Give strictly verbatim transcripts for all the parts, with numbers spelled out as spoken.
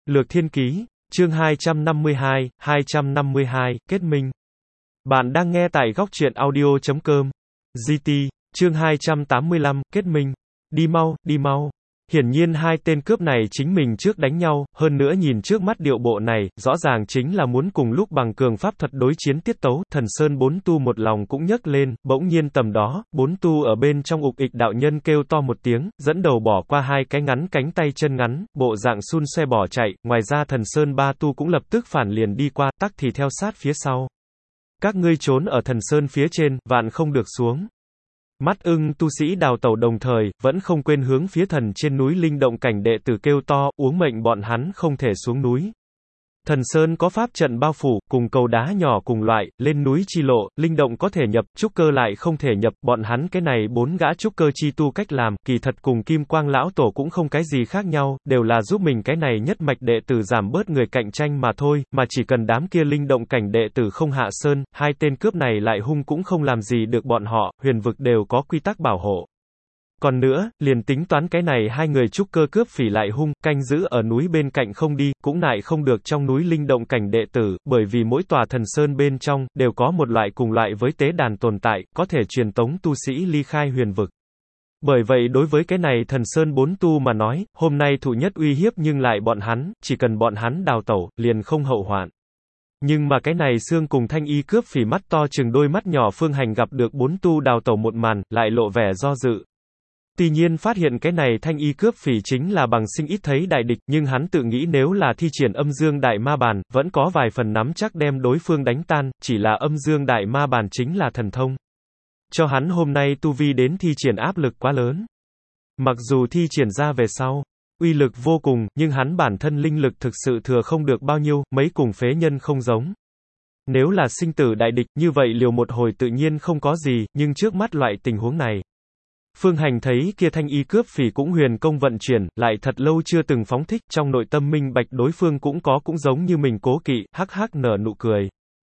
Lược Thiên Ký, chương hai trăm năm mươi hai, hai trăm năm mươi hai, kết minh. Bạn đang nghe tại góc truyện audio chấm com. giê tê, chương hai trăm tám mươi lăm, kết minh. Đi mau, đi mau. Hiển nhiên hai tên cướp này chính mình trước đánh nhau, hơn nữa nhìn trước mắt điệu bộ này, rõ ràng chính là muốn cùng lúc bằng cường pháp thuật đối chiến tiết tấu, Thần Sơn bốn tu một lòng cũng nhấc lên, bỗng nhiên tầm đó, bốn tu ở bên trong ục ịch đạo nhân kêu to một tiếng, dẫn đầu bỏ qua hai cái ngắn cánh tay chân ngắn, bộ dạng xun xoe bỏ chạy, ngoài ra Thần Sơn ba tu cũng lập tức phản liền đi qua, tắc thì theo sát phía sau. Các ngươi trốn ở Thần Sơn phía trên, vạn không được xuống. Mắt ưng tu sĩ đào tẩu đồng thời, vẫn không quên hướng phía thần trên núi linh động cảnh đệ tử kêu to, uống mệnh bọn hắn không thể xuống núi. Thần Sơn có pháp trận bao phủ, cùng cầu đá nhỏ cùng loại, lên núi chi lộ, linh động có thể nhập, trúc cơ lại không thể nhập, bọn hắn cái này bốn gã trúc cơ chi tu cách làm, kỳ thật cùng Kim Quang lão tổ cũng không cái gì khác nhau, đều là giúp mình cái này nhất mạch đệ tử giảm bớt người cạnh tranh mà thôi, mà chỉ cần đám kia linh động cảnh đệ tử không hạ sơn, hai tên cướp này lại hung cũng không làm gì được bọn họ, huyền vực đều có quy tắc bảo hộ. Còn nữa, liền tính toán cái này hai người trúc cơ cướp phỉ lại hung, canh giữ ở núi bên cạnh không đi, cũng nại không được trong núi linh động cảnh đệ tử, bởi vì mỗi tòa thần sơn bên trong, đều có một loại cùng loại với tế đàn tồn tại, có thể truyền tống tu sĩ ly khai huyền vực. Bởi vậy đối với cái này thần sơn bốn tu mà nói, hôm nay thụ nhất uy hiếp nhưng lại bọn hắn, chỉ cần bọn hắn đào tẩu, liền không hậu hoạn. Nhưng mà cái này xương cùng thanh y cướp phỉ mắt to chừng đôi mắt nhỏ Phương Hành gặp được bốn tu đào tẩu một màn, lại lộ vẻ do dự. Tuy nhiên phát hiện cái này thanh y cướp phỉ chính là bằng sinh ít thấy đại địch, nhưng hắn tự nghĩ nếu là thi triển âm dương đại ma bàn, vẫn có vài phần nắm chắc đem đối phương đánh tan, chỉ là âm dương đại ma bàn chính là thần thông. Cho hắn hôm nay tu vi đến thi triển áp lực quá lớn. Mặc dù thi triển ra về sau, uy lực vô cùng, nhưng hắn bản thân linh lực thực sự thừa không được bao nhiêu, mấy cùng phế nhân không giống. Nếu là sinh tử đại địch, như vậy liều một hồi tự nhiên không có gì, nhưng trước mắt loại tình huống này. Phương Hành thấy kia thanh y cướp phỉ cũng huyền công vận chuyển, lại thật lâu chưa từng phóng thích, trong nội tâm minh bạch đối phương cũng có cũng giống như mình cố kỵ, hắc hắc nở nụ cười.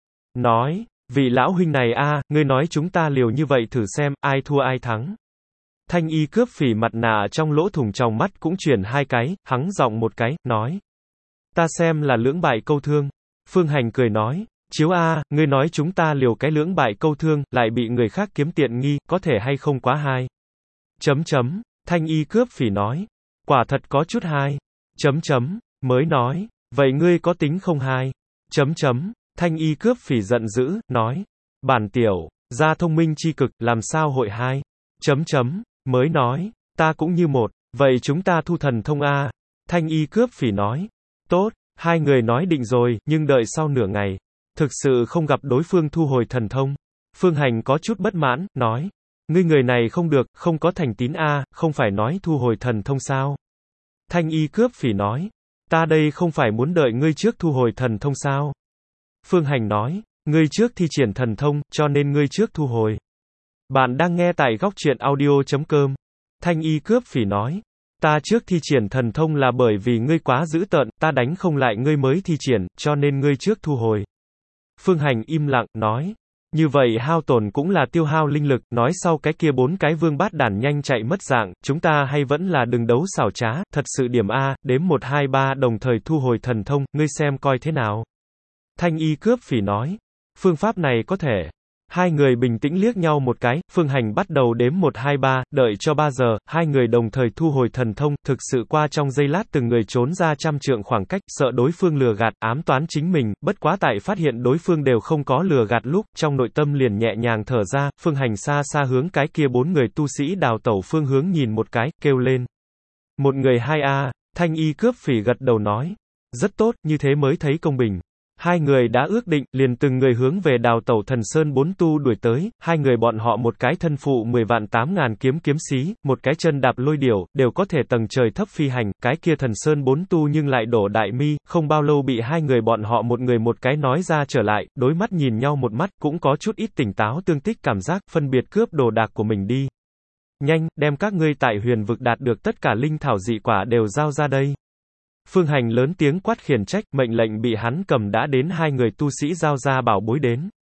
Nói, vị lão huynh này a, ngươi nói chúng ta liều như vậy thử xem, ai thua ai thắng. Thanh y cướp phỉ mặt nạ trong lỗ thủng tròng mắt cũng chuyển hai cái, hắng giọng một cái, nói. Ta xem là lưỡng bại câu thương. Phương Hành cười nói, chiếu a, ngươi nói chúng ta liều cái lưỡng bại câu thương, lại bị người khác kiếm tiện nghi, có thể hay không quá hai. Chấm chấm, thanh y cướp phỉ nói. Quả thật có chút hai. Chấm chấm, mới nói. Vậy ngươi có tính không hai? Chấm chấm, thanh y cướp phỉ giận dữ, nói. Bản tiểu, gia thông minh chi cực, làm sao hội hai? Chấm chấm, mới nói. Ta cũng như một. Vậy chúng ta thu thần thông a. Thanh y cướp phỉ nói. Tốt, hai người nói định rồi, nhưng đợi sau nửa ngày. Thực sự không gặp đối phương thu hồi thần thông. Phương Hành có chút bất mãn, nói. Ngươi người này không được, không có thành tín a, không phải nói thu hồi thần thông sao? Thanh y cướp phỉ nói, ta đây không phải muốn đợi ngươi trước thu hồi thần thông sao? Phương Hành nói, ngươi trước thi triển thần thông, cho nên ngươi trước thu hồi. Bạn đang nghe tại góc truyện audio chấm com. Thanh y cướp phỉ nói, ta trước thi triển thần thông là bởi vì ngươi quá dữ tợn, ta đánh không lại ngươi mới thi triển, cho nên ngươi trước thu hồi. Phương Hành im lặng, nói. Như vậy hao tổn cũng là tiêu hao linh lực, nói sau cái kia bốn cái vương bát đản nhanh chạy mất dạng, chúng ta hay vẫn là đừng đấu xảo trá, thật sự điểm A, đếm một hai ba đồng thời thu hồi thần thông, ngươi xem coi thế nào. Thanh y cướp phỉ nói, phương pháp này có thể. Hai người bình tĩnh liếc nhau một cái, Phương Hành bắt đầu đếm một hai ba, đợi cho ba giờ, hai người đồng thời thu hồi thần thông, thực sự qua trong giây lát từng người trốn ra trăm trượng khoảng cách, sợ đối phương lừa gạt, ám toán chính mình, bất quá tại phát hiện đối phương đều không có lừa gạt lúc, trong nội tâm liền nhẹ nhàng thở ra, Phương Hành xa xa hướng cái kia bốn người tu sĩ đào tẩu phương hướng nhìn một cái, kêu lên. Một người hai a, thanh y cướp phỉ gật đầu nói. Rất tốt, như thế mới thấy công bình. Hai người đã ước định, liền từng người hướng về đào tẩu thần sơn bốn tu đuổi tới, hai người bọn họ một cái thân phụ mười vạn tám ngàn kiếm kiếm sĩ, một cái chân đạp lôi điểu, đều có thể tầng trời thấp phi hành, cái kia thần sơn bốn tu nhưng lại đổ đại mi, không bao lâu bị hai người bọn họ một người một cái nói ra trở lại, đối mắt nhìn nhau một mắt, cũng có chút ít tỉnh táo tương tích cảm giác, phân biệt cướp đồ đạc của mình đi. Nhanh, đem các ngươi tại huyền vực đạt được tất cả linh thảo dị quả đều giao ra đây. Phương Hành lớn tiếng quát khiển trách, mệnh lệnh bị hắn cầm đã đến hai người tu sĩ giao ra bảo bối đến.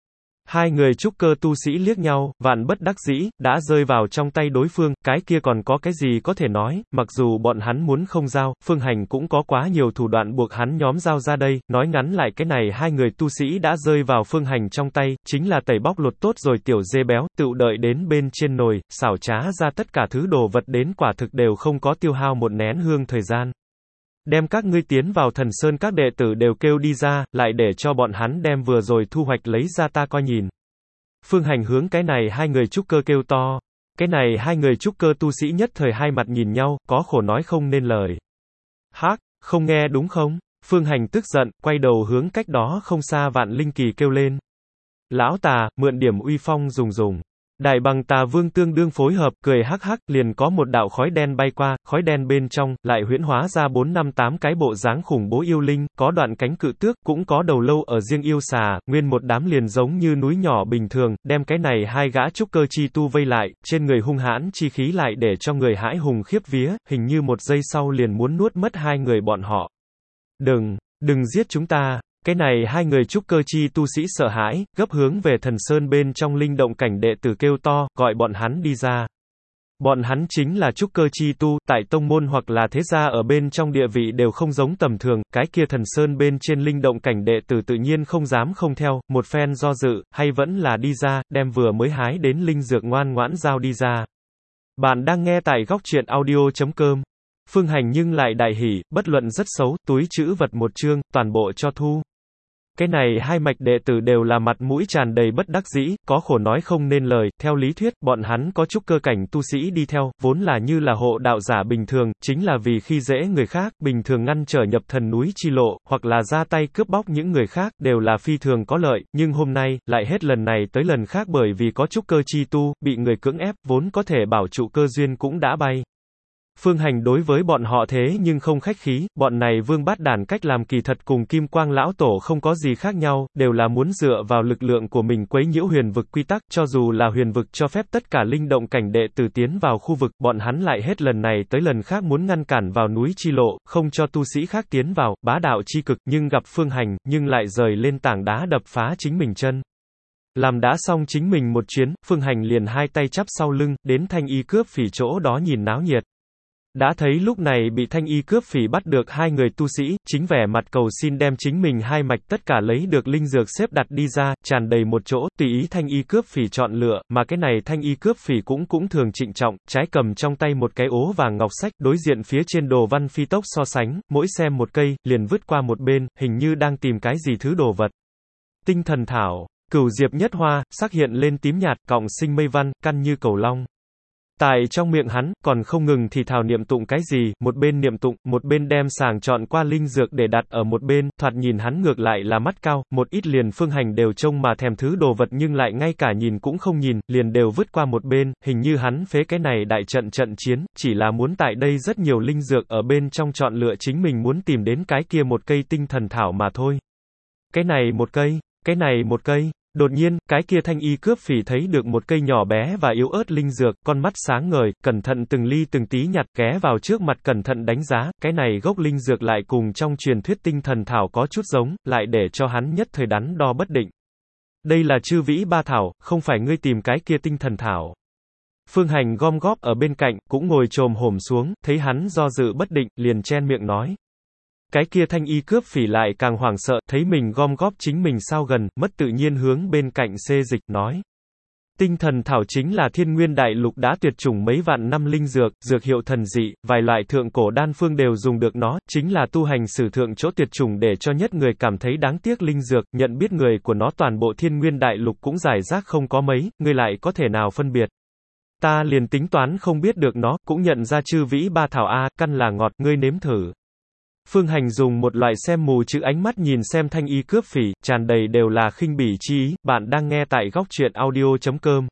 Hai người trúc cơ tu sĩ liếc nhau, vạn bất đắc dĩ, đã rơi vào trong tay đối phương, cái kia còn có cái gì có thể nói, mặc dù bọn hắn muốn không giao, Phương Hành cũng có quá nhiều thủ đoạn buộc hắn nhóm giao ra đây, nói ngắn lại cái này hai người tu sĩ đã rơi vào Phương Hành trong tay, chính là tẩy bóc lột tốt rồi tiểu dê béo, tựu đợi đến bên trên nồi, xảo trá ra tất cả thứ đồ vật đến quả thực đều không có tiêu hao một nén hương thời gian. Đem các ngươi tiến vào thần sơn các đệ tử đều kêu đi ra, lại để cho bọn hắn đem vừa rồi thu hoạch lấy ra ta coi nhìn. Phương Hành hướng cái này hai người trúc cơ kêu to. Cái này hai người trúc cơ tu sĩ nhất thời hai mặt nhìn nhau, có khổ nói không nên lời. Hác, không nghe đúng không? Phương Hành tức giận, quay đầu hướng cách đó không xa Vạn Linh Kỳ kêu lên. Lão tà, mượn điểm uy phong dùng dùng. Đại Bằng Tà Vương tương đương phối hợp, cười hắc hắc, liền có một đạo khói đen bay qua, khói đen bên trong, lại huyễn hóa ra bốn năm tám cái bộ dáng khủng bố yêu linh, có đoạn cánh cự tước, cũng có đầu lâu ở riêng yêu xà, nguyên một đám liền giống như núi nhỏ bình thường, đem cái này hai gã trúc cơ chi tu vây lại, trên người hung hãn chi khí lại để cho người hãi hùng khiếp vía, hình như một giây sau liền muốn nuốt mất hai người bọn họ. Đừng, đừng giết chúng ta. Cái này hai người trúc cơ chi tu sĩ sợ hãi, gấp hướng về thần sơn bên trong linh động cảnh đệ tử kêu to, gọi bọn hắn đi ra. Bọn hắn chính là trúc cơ chi tu, tại tông môn hoặc là thế gia ở bên trong địa vị đều không giống tầm thường, cái kia thần sơn bên trên linh động cảnh đệ tử tự nhiên không dám không theo, một phen do dự, hay vẫn là đi ra, đem vừa mới hái đến linh dược ngoan ngoãn giao đi ra. Bạn đang nghe tại góc truyện audio chấm com. Phương Hành nhưng lại đại hỉ, bất luận rất xấu, túi trữ vật một chương, toàn bộ cho thu. Cái này hai mạch đệ tử đều là mặt mũi tràn đầy bất đắc dĩ, có khổ nói không nên lời, theo lý thuyết, bọn hắn có trúc cơ cảnh tu sĩ đi theo, vốn là như là hộ đạo giả bình thường, chính là vì khi dễ người khác, bình thường ngăn trở nhập thần núi chi lộ, hoặc là ra tay cướp bóc những người khác, đều là phi thường có lợi, nhưng hôm nay, lại hết lần này tới lần khác bởi vì có trúc cơ chi tu, bị người cưỡng ép, vốn có thể bảo trụ cơ duyên cũng đã bay. Phương Hành đối với bọn họ thế nhưng không khách khí, bọn này vương bát đản cách làm kỳ thật cùng Kim Quang lão tổ không có gì khác nhau, đều là muốn dựa vào lực lượng của mình quấy nhiễu huyền vực quy tắc, cho dù là huyền vực cho phép tất cả linh động cảnh đệ tử tiến vào khu vực, bọn hắn lại hết lần này tới lần khác muốn ngăn cản vào núi chi lộ, không cho tu sĩ khác tiến vào, bá đạo chi cực, nhưng gặp Phương Hành, nhưng lại rời lên tảng đá đập phá chính mình chân. Làm đã xong chính mình một chuyến, Phương Hành liền hai tay chắp sau lưng, đến Thanh Y cướp phỉ chỗ đó nhìn náo nhiệt. Đã thấy lúc này bị Thanh Y cướp phỉ bắt được hai người tu sĩ, chính vẻ mặt cầu xin đem chính mình hai mạch tất cả lấy được linh dược xếp đặt đi ra, tràn đầy một chỗ, tùy ý Thanh Y cướp phỉ chọn lựa, mà cái này Thanh Y cướp phỉ cũng cũng thường trịnh trọng, trái cầm trong tay một cái ố vàng ngọc sách, đối diện phía trên đồ văn phi tốc so sánh, mỗi xem một cây, liền vứt qua một bên, hình như đang tìm cái gì thứ đồ vật. Tinh thần thảo, cửu diệp nhất hoa, sắc hiện lên tím nhạt, cọng sinh mây văn, căn như cầu long. Tại trong miệng hắn, còn không ngừng thì thào niệm tụng cái gì, một bên niệm tụng, một bên đem sàng chọn qua linh dược để đặt ở một bên, thoạt nhìn hắn ngược lại là mắt cao, một ít liền Phương Hành đều trông mà thèm thứ đồ vật nhưng lại ngay cả nhìn cũng không nhìn, liền đều vứt qua một bên, hình như hắn phế cái này đại trận trận chiến, chỉ là muốn tại đây rất nhiều linh dược ở bên trong chọn lựa chính mình muốn tìm đến cái kia một cây tinh thần thảo mà thôi. Cái này một cây, cái này một cây. Đột nhiên, cái kia Thanh Y cướp phỉ thấy được một cây nhỏ bé và yếu ớt linh dược, con mắt sáng ngời, cẩn thận từng ly từng tí nhặt, ghé vào trước mặt cẩn thận đánh giá, cái này gốc linh dược lại cùng trong truyền thuyết tinh thần thảo có chút giống, lại để cho hắn nhất thời đắn đo bất định. Đây là chư vĩ ba thảo, không phải ngươi tìm cái kia tinh thần thảo. Phương Hành gom góp ở bên cạnh, cũng ngồi chồm hổm xuống, thấy hắn do dự bất định, liền chen miệng nói. Cái kia Thanh Y cướp phỉ lại càng hoảng sợ, thấy mình gom góp chính mình sao gần, mất tự nhiên hướng bên cạnh xê dịch, nói. Tinh thần thảo chính là thiên nguyên đại lục đã tuyệt chủng mấy vạn năm linh dược, dược hiệu thần dị, vài loại thượng cổ đan phương đều dùng được nó, chính là tu hành sử thượng chỗ tuyệt chủng để cho nhất người cảm thấy đáng tiếc linh dược, nhận biết người của nó toàn bộ thiên nguyên đại lục cũng giải rác không có mấy, người lại có thể nào phân biệt. Ta liền tính toán không biết được nó, cũng nhận ra chư vĩ ba thảo a, căn là ngọt, ngươi nếm thử. Phương Hành dùng một loại xem mù chữ ánh mắt nhìn xem Thanh Y cướp phỉ, tràn đầy đều là khinh bỉ chi ý, bạn đang nghe tại góc truyện audio chấm com.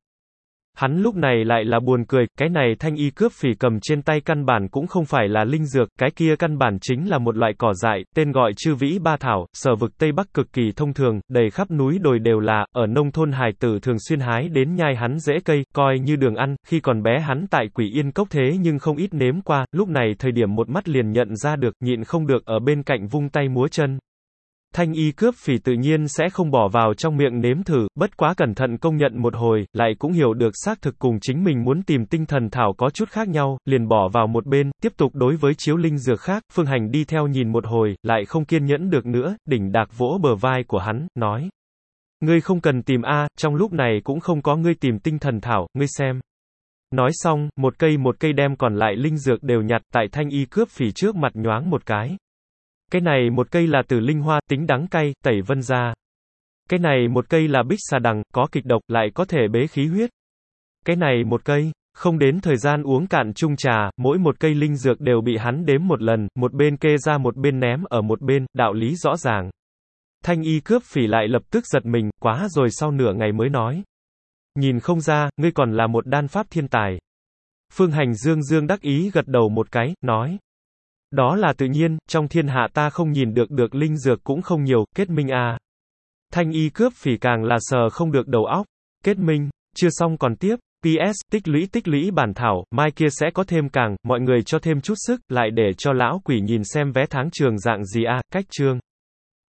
Hắn lúc này lại là buồn cười, cái này Thanh Y cướp phỉ cầm trên tay căn bản cũng không phải là linh dược, cái kia căn bản chính là một loại cỏ dại, tên gọi chư vĩ ba thảo, sở vực Tây Bắc cực kỳ thông thường, đầy khắp núi đồi đều là, ở nông thôn hài tử thường xuyên hái đến nhai hắn rễ cây, coi như đường ăn, khi còn bé hắn tại Quỷ Yên Cốc thế nhưng không ít nếm qua, lúc này thời điểm một mắt liền nhận ra được, nhịn không được ở bên cạnh vung tay múa chân. Thanh y cướp phỉ tự nhiên sẽ không bỏ vào trong miệng nếm thử, bất quá cẩn thận công nhận một hồi, lại cũng hiểu được xác thực cùng chính mình muốn tìm tinh thần thảo có chút khác nhau, liền bỏ vào một bên, tiếp tục đối với chiếu linh dược khác, Phương Hành đi theo nhìn một hồi, lại không kiên nhẫn được nữa, đỉnh đạc vỗ bờ vai của hắn, nói. Ngươi không cần tìm a, trong lúc này cũng không có ngươi tìm tinh thần thảo, ngươi xem. Nói xong, một cây một cây đem còn lại linh dược đều nhặt tại thanh y cướp phỉ trước mặt nhoáng một cái. Cái này một cây là tử linh hoa, tính đắng cay, tẩy vân ra. Cái này một cây là bích xà đằng, có kịch độc, lại có thể bế khí huyết. Cái này một cây, không đến thời gian uống cạn chung trà, mỗi một cây linh dược đều bị hắn đếm một lần, một bên kê ra một bên ném ở một bên, đạo lý rõ ràng. Thanh y cướp phỉ lại lập tức giật mình, quá rồi sau nửa ngày mới nói. Nhìn không ra, ngươi còn là một đan pháp thiên tài. Phương Hành dương dương đắc ý gật đầu một cái, nói. Đó là tự nhiên, trong thiên hạ ta không nhìn được được linh dược cũng không nhiều, kết minh à. Thanh y cướp phỉ càng là sờ không được đầu óc. Kết minh, chưa xong còn tiếp. pê ét, tích lũy tích lũy bản thảo, mai kia sẽ có thêm càng, mọi người cho thêm chút sức, lại để cho lão quỷ nhìn xem vé tháng trường dạng gì a, cách chương.